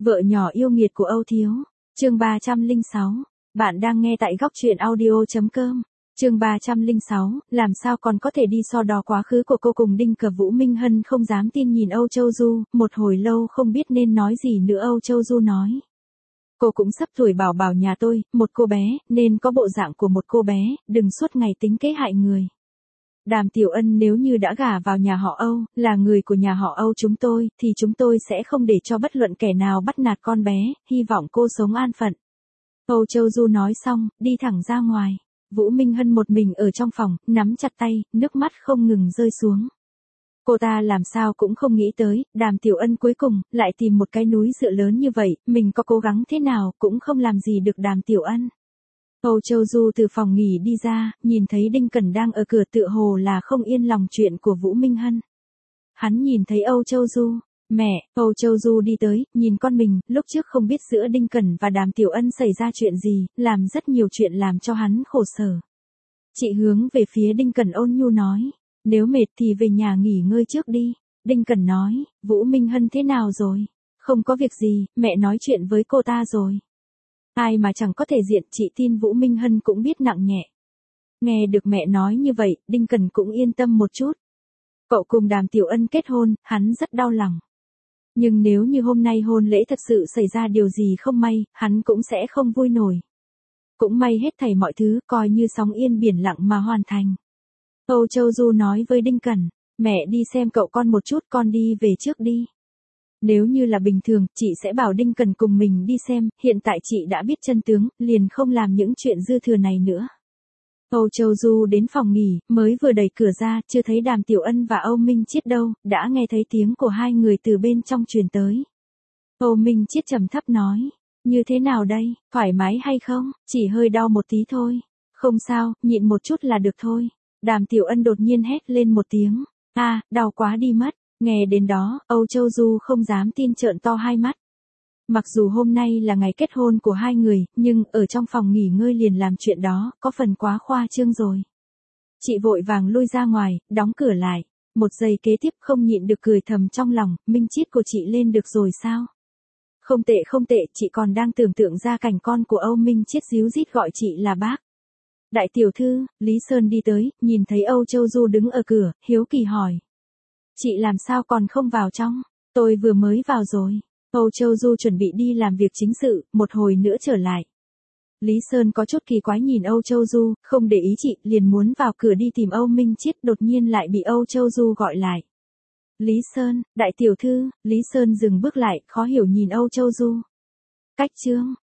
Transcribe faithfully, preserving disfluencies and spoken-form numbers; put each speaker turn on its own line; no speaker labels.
Vợ nhỏ yêu nghiệt của Âu Thiếu. Chương ba trăm lẻ sáu. Bạn đang nghe tại góc truyện audio chấm com. Chương ba trăm lẻ sáu, làm sao còn có thể đi so đo quá khứ của cô cùng Đinh Cờ. Vũ Minh Hân không dám tin nhìn Âu Châu Du, một hồi lâu không biết nên nói gì nữa. Âu Châu Du nói: Cô cũng sắp tuổi bảo bảo nhà tôi, một cô bé, nên có bộ dạng của một cô bé, đừng suốt ngày tính kế hại người. Đàm Tiểu Ân nếu như đã gả vào nhà họ Âu, là người của nhà họ Âu chúng tôi, thì chúng tôi sẽ không để cho bất luận kẻ nào bắt nạt con bé, hy vọng cô sống an phận. Âu Châu Du nói xong, đi thẳng ra ngoài. Vũ Minh Hân một mình ở trong phòng, nắm chặt tay, nước mắt không ngừng rơi xuống. Cô ta làm sao cũng không nghĩ tới, Đàm Tiểu Ân cuối cùng, lại tìm một cái núi dựa lớn như vậy, mình có cố gắng thế nào, cũng không làm gì được Đàm Tiểu Ân. Âu Châu Du từ phòng nghỉ đi ra, nhìn thấy Đinh Cẩn đang ở cửa tựa hồ là không yên lòng chuyện của Vũ Minh Hân. Hắn nhìn thấy Âu Châu Du, mẹ, Âu Châu Du đi tới, nhìn con mình, lúc trước không biết giữa Đinh Cẩn và Đàm Tiểu Ân xảy ra chuyện gì, làm rất nhiều chuyện làm cho hắn khổ sở. Chị hướng về phía Đinh Cẩn ôn nhu nói, nếu mệt thì về nhà nghỉ ngơi trước đi. Đinh Cẩn nói, Vũ Minh Hân thế nào rồi? Không có việc gì, mẹ nói chuyện với cô ta rồi. Ai mà chẳng có thể diện, chị tin Vũ Minh Hân cũng biết nặng nhẹ. Nghe được mẹ nói như vậy, Đinh Cẩn cũng yên tâm một chút. Cậu cùng Đàm Tiểu Ân kết hôn, hắn rất đau lòng. Nhưng nếu như hôm nay hôn lễ thật sự xảy ra điều gì không may, hắn cũng sẽ không vui nổi. Cũng may hết thảy mọi thứ, coi như sóng yên biển lặng mà hoàn thành. Âu Châu Du nói với Đinh Cẩn, mẹ đi xem cậu con một chút, con đi về trước đi. Nếu như là bình thường, chị sẽ bảo Đinh Cẩn cùng mình đi xem, hiện tại chị đã biết chân tướng, liền không làm những chuyện dư thừa này nữa. Âu Châu Du đến phòng nghỉ, mới vừa đẩy cửa ra, chưa thấy Đàm Tiểu Ân và Âu Minh Chiết đâu, đã nghe thấy tiếng của hai người từ bên trong truyền tới. Âu Minh Chiết trầm thấp nói, như thế nào đây, thoải mái hay không, chỉ hơi đau một tí thôi. Không sao, nhịn một chút là được thôi. Đàm Tiểu Ân đột nhiên hét lên một tiếng, a, à, đau quá đi mất. Nghe đến đó, Âu Châu Du không dám tin, trợn to hai mắt. Mặc dù hôm nay là ngày kết hôn của hai người, nhưng ở trong phòng nghỉ ngơi liền làm chuyện đó, có phần quá khoa trương rồi. Chị vội vàng lui ra ngoài, đóng cửa lại. Một giây kế tiếp không nhịn được cười thầm trong lòng, Minh Chiết của chị lên được rồi sao? Không tệ không tệ, chị còn đang tưởng tượng ra cảnh con của Âu Minh Chiết díu dít gọi chị là bác. Đại tiểu thư, Lý Sơn đi tới, nhìn thấy Âu Châu Du đứng ở cửa, hiếu kỳ hỏi. Chị làm sao còn không vào trong? Tôi vừa mới vào rồi. Âu Châu Du chuẩn bị đi làm việc chính sự, một hồi nữa trở lại. Lý Sơn có chút kỳ quái nhìn Âu Châu Du, không để ý chị, liền muốn vào cửa đi tìm Âu Minh Chiết, đột nhiên lại bị Âu Châu Du gọi lại. Lý Sơn, đại tiểu thư, Lý Sơn dừng bước lại, khó hiểu nhìn Âu Châu Du. Cách chương,